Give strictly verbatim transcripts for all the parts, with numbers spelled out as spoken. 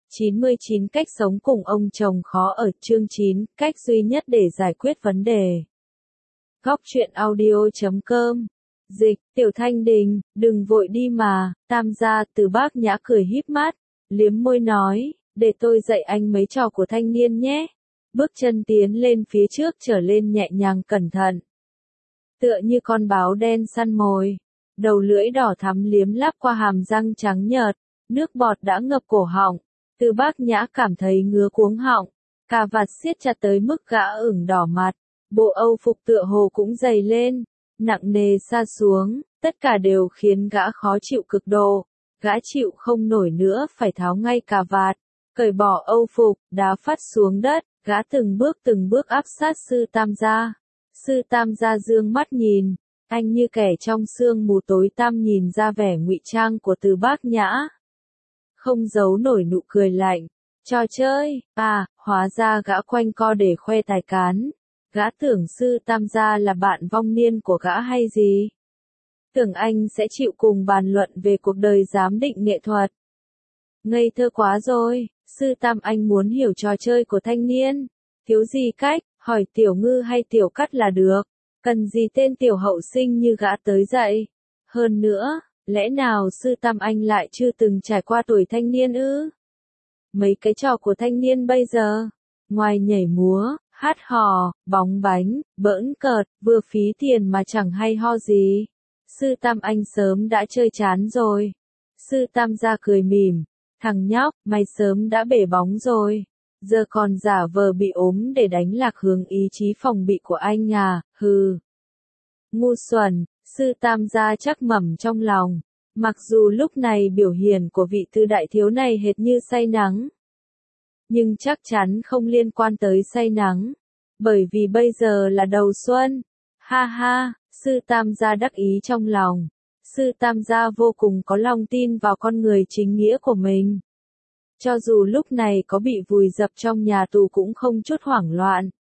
chín mươi chín cách sống cùng ông chồng khó ở. Chương chín, cách duy nhất để giải quyết vấn đề. Góc truyện audio chấm com. Dịch, Tiểu Thanh Đình, đừng vội đi mà. Tam gia. Từ Bác Nhã cười híp mắt, liếm môi nói, để tôi dạy anh mấy trò của thanh niên nhé. Bước chân tiến lên phía trước trở lên nhẹ nhàng cẩn thận. Tựa như con báo đen săn mồi, đầu lưỡi đỏ thắm liếm láp qua hàm răng trắng nhợt, nước bọt đã ngập cổ họng. Từ Bác Nhã cảm thấy ngứa cuống họng, cà vạt siết chặt tới mức gã ửng đỏ mặt, bộ âu phục tựa hồ cũng dày lên, nặng nề sa xuống, tất cả đều khiến gã khó chịu cực độ. Gã chịu không nổi nữa phải tháo ngay cà vạt, cởi bỏ âu phục, đá phát xuống đất, gã từng bước từng bước áp sát sư Tam gia. Sư Tam gia dương mắt nhìn, anh như kẻ trong sương mù tối tăm nhìn ra vẻ ngụy trang của Từ Bác Nhã. Không giấu nổi nụ cười lạnh, trò chơi, à, hóa ra gã quanh co để khoe tài cán. Gã tưởng sư Tam gia là bạn vong niên của gã hay gì? Tưởng anh sẽ chịu cùng bàn luận về cuộc đời giám định nghệ thuật. Ngây thơ quá rồi, sư Tam anh muốn hiểu trò chơi của thanh niên. Thiếu gì cách, hỏi Tiểu Ngư hay Tiểu Cắt là được. Cần gì tên tiểu hậu sinh như gã tới dậy. Hơn nữa, lẽ nào sư Tam anh lại chưa từng trải qua tuổi thanh niên ư? Mấy cái trò của thanh niên bây giờ, ngoài nhảy múa, hát hò, bóng bánh, bỡn cợt, vừa phí tiền mà chẳng hay ho gì. Sư Tam anh sớm đã chơi chán rồi. Sư Tam gia cười mỉm, thằng nhóc, mày sớm đã bể bóng rồi. Giờ còn giả vờ bị ốm để đánh lạc hướng ý chí phòng bị của anh à, hừ. Ngu xuẩn, sư Tam gia chắc mẩm trong lòng. Mặc dù lúc này biểu hiện của vị tư đại thiếu này hệt như say nắng. Nhưng chắc chắn không liên quan tới say nắng. Bởi vì bây giờ là đầu xuân. Ha ha, sư Tam gia đắc ý trong lòng. Sư Tam gia vô cùng có lòng tin vào con người chính nghĩa của mình. Cho dù lúc này có bị vùi dập trong nhà tù cũng không chút hoảng loạn.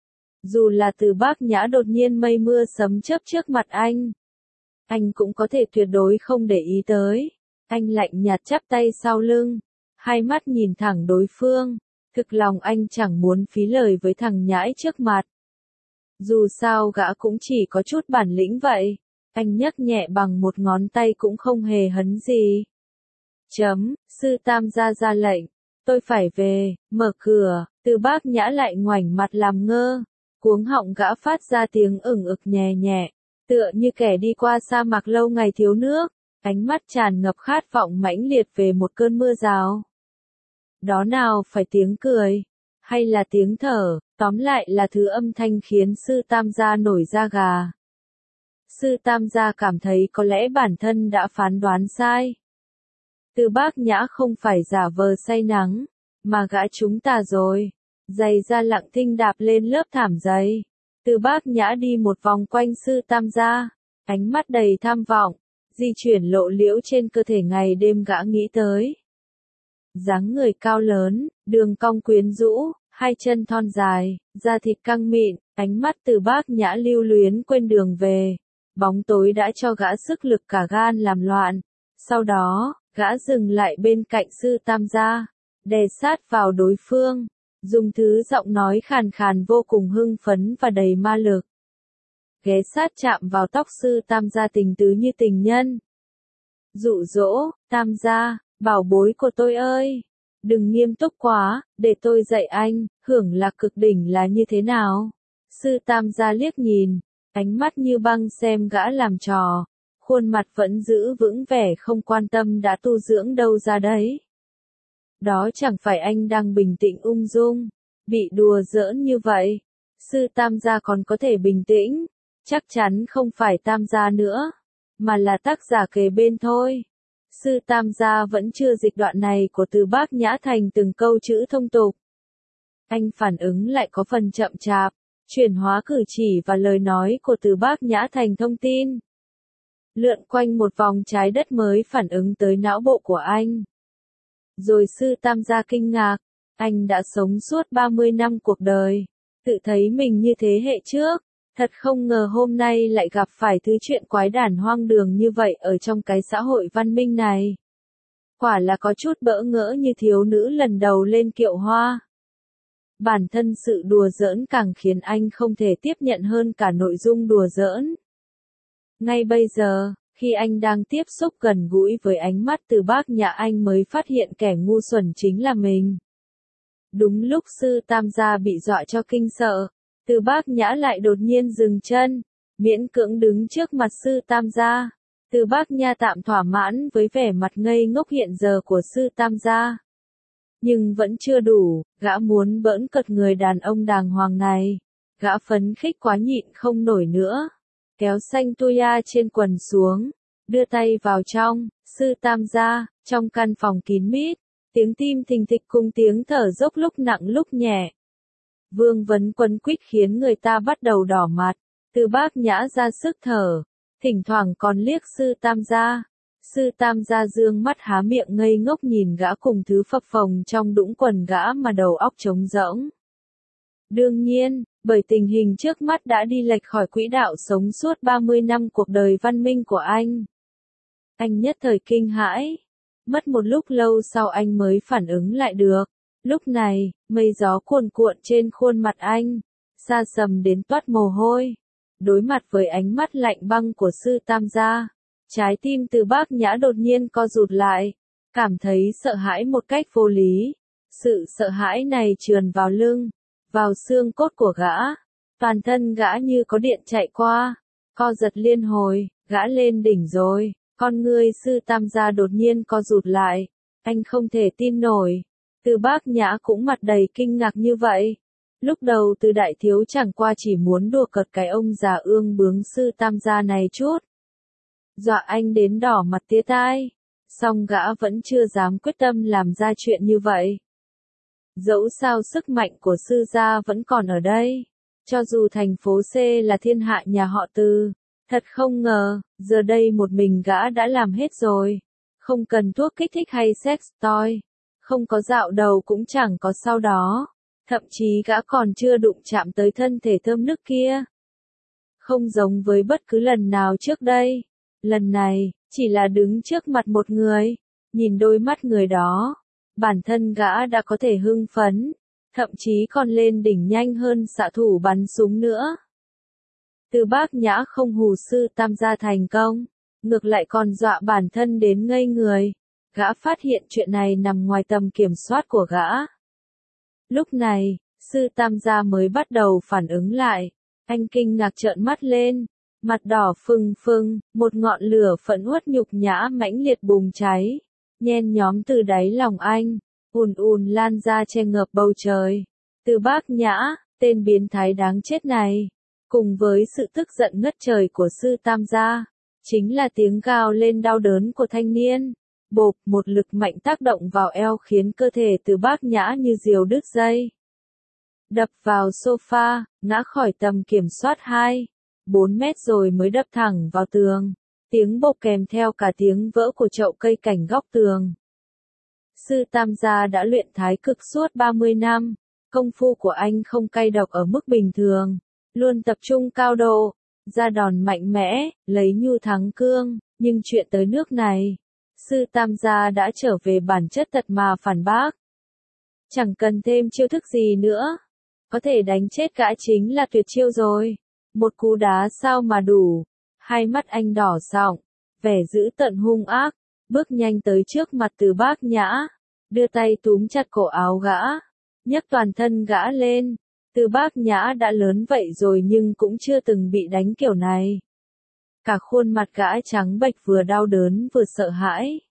Dù là Từ Bác Nhã đột nhiên mây mưa sấm chớp trước mặt anh, anh cũng có thể tuyệt đối không để ý tới. Anh lạnh nhạt chắp tay sau lưng, hai mắt nhìn thẳng đối phương. Thực lòng anh chẳng muốn phí lời với thằng nhãi trước mặt. Dù sao gã cũng chỉ có chút bản lĩnh vậy. Anh nhấc nhẹ bằng một ngón tay cũng không hề hấn gì. Chấm, sư Tam gia ra lệnh. Tôi phải về, mở cửa. Từ Bác Nhã lại ngoảnh mặt làm ngơ. Cuống họng gã phát ra tiếng ửng ực nhẹ nhẹ. Tựa như kẻ đi qua sa mạc lâu ngày thiếu nước. Ánh mắt tràn ngập khát vọng mãnh liệt về một cơn mưa rào. Đó nào phải tiếng cười, hay là tiếng thở, tóm lại là thứ âm thanh khiến sư Tam gia nổi da gà. Sư Tam gia cảm thấy có lẽ bản thân đã phán đoán sai. Từ Bác Nhã không phải giả vờ say nắng, mà gã chúng ta rồi. Giày da lặng thinh đạp lên lớp thảm dày. Từ Bác Nhã đi một vòng quanh sư Tam gia, ánh mắt đầy tham vọng, di chuyển lộ liễu trên cơ thể ngày đêm gã nghĩ tới. Dáng người cao lớn, đường cong quyến rũ, hai chân thon dài, da thịt căng mịn, ánh mắt Từ Bác Nhã lưu luyến quên đường về. Bóng tối đã cho gã sức lực cả gan làm loạn. Sau đó, gã dừng lại bên cạnh sư Tam gia, đè sát vào đối phương, dùng thứ giọng nói khàn khàn vô cùng hưng phấn và đầy ma lực. Ghé sát chạm vào tóc sư Tam gia tình tứ như tình nhân. Dụ dỗ, Tam gia, bảo bối của tôi ơi, đừng nghiêm túc quá, để tôi dạy anh, hưởng lạc cực đỉnh là như thế nào. Sư Tam gia liếc nhìn, ánh mắt như băng xem gã làm trò, khuôn mặt vẫn giữ vững vẻ không quan tâm đã tu dưỡng đâu ra đấy. Đó chẳng phải anh đang bình tĩnh ung dung, bị đùa giỡn như vậy. Sư Tam gia còn có thể bình tĩnh, chắc chắn không phải Tam gia nữa, mà là tác giả kề bên thôi. Sư Tam gia vẫn chưa dịch đoạn này của Từ Bác Nhã thành từng câu chữ thông tục. Anh phản ứng lại có phần chậm chạp, chuyển hóa cử chỉ và lời nói của Từ Bác Nhã thành thông tin. Lượn quanh một vòng trái đất mới phản ứng tới não bộ của anh. Rồi sư Tam gia kinh ngạc, anh đã sống suốt ba mươi năm cuộc đời, tự thấy mình như thế hệ trước. Thật không ngờ hôm nay lại gặp phải thứ chuyện quái đản hoang đường như vậy ở trong cái xã hội văn minh này. Quả là có chút bỡ ngỡ như thiếu nữ lần đầu lên kiệu hoa. Bản thân sự đùa giỡn càng khiến anh không thể tiếp nhận hơn cả nội dung đùa giỡn. Ngay bây giờ, khi anh đang tiếp xúc gần gũi với ánh mắt từ Bác Nhã, anh mới phát hiện kẻ ngu xuẩn chính là mình. Đúng lúc Sư Tam gia bị dọa cho kinh sợ, Từ Bác Nhã lại đột nhiên dừng chân, miễn cưỡng đứng trước mặt Sư Tam gia. Từ Bác Nhã tạm thỏa mãn với vẻ mặt ngây ngốc hiện giờ của Sư Tam gia. Nhưng vẫn chưa đủ, gã muốn bỡn cợt người đàn ông đàng hoàng này. Gã phấn khích quá nhịn không nổi nữa. Kéo xanh tuya trên quần xuống, đưa tay vào trong, Sư Tam gia, trong căn phòng kín mít, tiếng tim thình thịch cùng tiếng thở dốc lúc nặng lúc nhẹ. Vương vấn quấn quýt khiến người ta bắt đầu đỏ mặt, Từ Bác Nhã ra sức thở, thỉnh thoảng còn liếc Sư Tam gia. Sư Tam gia dương mắt há miệng ngây ngốc nhìn gã cùng thứ phập phồng trong đũng quần gã mà đầu óc trống rỗng. Đương nhiên, bởi tình hình trước mắt đã đi lệch khỏi quỹ đạo sống suốt ba mươi năm cuộc đời văn minh của anh. Anh nhất thời kinh hãi. Mất một lúc lâu sau anh mới phản ứng lại được. Lúc này, mây gió cuồn cuộn trên khuôn mặt anh, sa sầm đến toát mồ hôi. Đối mặt với ánh mắt lạnh băng của Sư Tam gia, trái tim Từ Bác Nhã đột nhiên co rụt lại, cảm thấy sợ hãi một cách vô lý. Sự sợ hãi này trườn vào lưng, vào xương cốt của gã. Toàn thân gã như có điện chạy qua, co giật liên hồi, gã lên đỉnh rồi. Con ngươi Sư Tam gia đột nhiên co rụt lại, anh không thể tin nổi. Từ Bác Nhã cũng mặt đầy kinh ngạc như vậy. Lúc đầu Từ đại thiếu chẳng qua chỉ muốn đùa cợt cái ông già ương bướng Sư Tam gia này chút. Dọa anh đến đỏ mặt tía tai. Song gã vẫn chưa dám quyết tâm làm ra chuyện như vậy. Dẫu sao sức mạnh của Sư gia vẫn còn ở đây. Cho dù thành phố C là thiên hạ nhà họ Từ. Thật không ngờ, giờ đây một mình gã đã làm hết rồi. Không cần thuốc kích thích hay sex toy. Không có dạo đầu cũng chẳng có sau đó. Thậm chí gã còn chưa đụng chạm tới thân thể thơm nức kia. Không giống với bất cứ lần nào trước đây. Lần này, chỉ là đứng trước mặt một người. Nhìn đôi mắt người đó. Bản thân gã đã có thể hưng phấn. Thậm chí còn lên đỉnh nhanh hơn xạ thủ bắn súng nữa. Từ Bác Nhã không hù Sư Tam gia thành công. Ngược lại còn dọa bản thân đến ngây người. Gã phát hiện chuyện này nằm ngoài tầm kiểm soát của gã. Lúc này, Sư Tam gia mới bắt đầu phản ứng lại. Anh kinh ngạc trợn mắt lên. Mặt đỏ phừng phừng, một ngọn lửa phẫn uất nhục nhã mãnh liệt bùng cháy. Nhen nhóm từ đáy lòng anh, ùn ùn lan ra che ngập bầu trời. Từ Bác Nhã, tên biến thái đáng chết này, cùng với sự tức giận ngất trời của Sư Tam gia, chính là tiếng gào lên đau đớn của thanh niên. Bộp, một lực mạnh tác động vào eo khiến cơ thể Từ Bác Nhã như diều đứt dây. Đập vào sofa, ngã khỏi tầm kiểm soát hai, bốn mét rồi mới đập thẳng vào tường. Tiếng bộp kèm theo cả tiếng vỡ của chậu cây cảnh góc tường. Sư Tam gia đã luyện thái cực suốt ba mươi năm. Công phu của anh không cay độc ở mức bình thường. Luôn tập trung cao độ, ra đòn mạnh mẽ, lấy nhu thắng cương. Nhưng chuyện tới nước này, Sư Tam gia đã trở về bản chất tật mà phản bác. Chẳng cần thêm chiêu thức gì nữa. Có thể đánh chết gã chính là tuyệt chiêu rồi. Một cú đá sao mà đủ. Hai mắt anh đỏ sọng, vẻ dữ tợn hung ác, bước nhanh tới trước mặt Từ Bác Nhã, đưa tay túm chặt cổ áo gã, nhấc toàn thân gã lên. Từ Bác Nhã đã lớn vậy rồi nhưng cũng chưa từng bị đánh kiểu này. Cả khuôn mặt gã trắng bệch, vừa đau đớn vừa sợ hãi.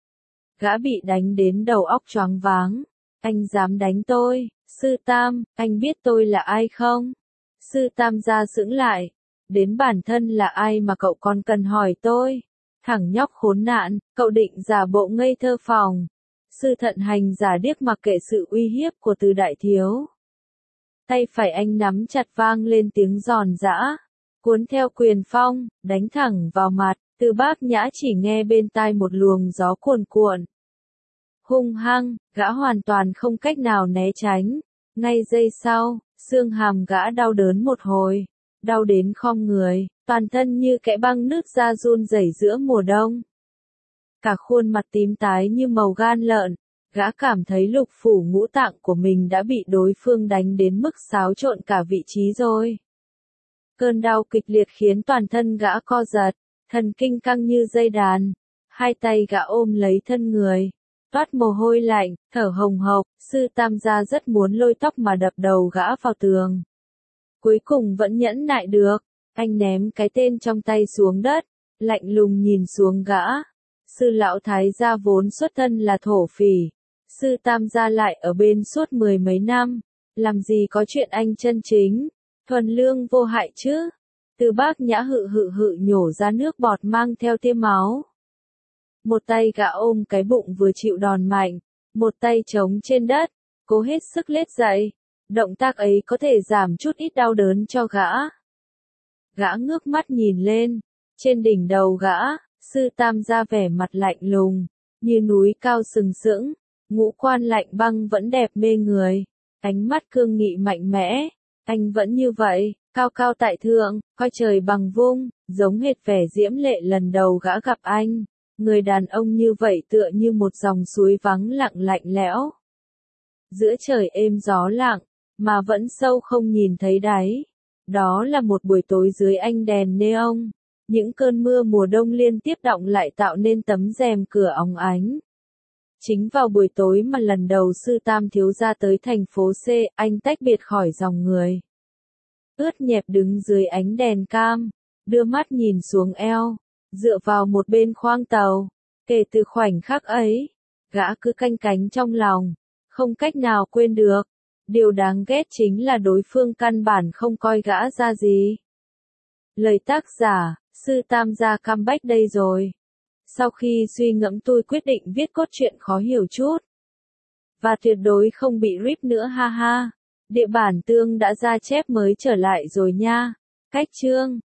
Gã bị đánh đến đầu óc choáng váng. Anh dám đánh tôi, Sư Tam, anh biết tôi là ai không? Sư Tam gia sững lại. Đến bản thân là ai mà cậu còn cần hỏi tôi? Thằng nhóc khốn nạn, cậu định giả bộ ngây thơ phòng. Sư Thận Hành giả điếc mặc kệ sự uy hiếp của Từ đại thiếu. Tay phải anh nắm chặt, vang lên tiếng giòn giã, cuốn theo quyền phong, đánh thẳng vào mặt. Từ Bác Nhã chỉ nghe bên tai một luồng gió cuồn cuộn. Hung hăng, gã hoàn toàn không cách nào né tránh. Ngay giây sau, xương hàm gã đau đớn một hồi. Đau đến khom người, toàn thân như kẽ băng nứt ra run rẩy giữa mùa đông. cả khuôn mặt tím tái như màu gan lợn, gã cảm thấy lục phủ ngũ tạng của mình đã bị đối phương đánh đến mức xáo trộn cả vị trí rồi. Cơn đau kịch liệt khiến toàn thân gã co giật, thần kinh căng như dây đàn, hai tay gã ôm lấy thân người, toát mồ hôi lạnh, thở hồng hộc, sư tam gia rất muốn lôi tóc mà đập đầu gã vào tường. Cuối cùng vẫn nhẫn nại được, anh ném cái tên trong tay xuống đất, lạnh lùng nhìn xuống gã. Sư lão thái gia vốn xuất thân là thổ phỉ, sư tam gia lại ở bên suốt mười mấy năm, làm gì có chuyện anh chân chính, thuần lương vô hại chứ. Từ Bác Nhã hự hự hự nhổ ra nước bọt mang theo tia máu. Một tay gã ôm cái bụng vừa chịu đòn mạnh, một tay chống trên đất, cố hết sức lết dậy, động tác ấy có thể giảm chút ít đau đớn cho gã. Gã ngước mắt nhìn lên, trên đỉnh đầu gã, sư tam gia vẻ mặt lạnh lùng, như núi cao sừng sững, ngũ quan lạnh băng vẫn đẹp mê người, ánh mắt cương nghị mạnh mẽ, anh vẫn như vậy, cao cao tại thượng, coi trời bằng vung, giống hệt vẻ diễm lệ lần đầu gã gặp anh. Người đàn ông như vậy tựa như một dòng suối vắng lặng lạnh lẽo. Giữa trời êm gió lặng, mà vẫn sâu không nhìn thấy đáy. Đó là một buổi tối dưới ánh đèn neon. Những cơn mưa mùa đông liên tiếp đọng lại tạo nên tấm rèm cửa óng ánh. Chính vào buổi tối mà lần đầu sư tam thiếu gia tới thành phố C, anh tách biệt khỏi dòng người. Ướt nhẹp đứng dưới ánh đèn cam, đưa mắt nhìn xuống eo, dựa vào một bên khoang tàu. Kể từ khoảnh khắc ấy, gã cứ canh cánh trong lòng, không cách nào quên được. Điều đáng ghét chính là đối phương căn bản không coi gã ra gì. Lời tác giả, sư tam gia comeback đây rồi. Sau khi suy ngẫm tôi quyết định viết cốt truyện khó hiểu chút. Và tuyệt đối không bị rip nữa ha ha. Địa bản tương đã ra chép mới trở lại rồi nha. Cách chương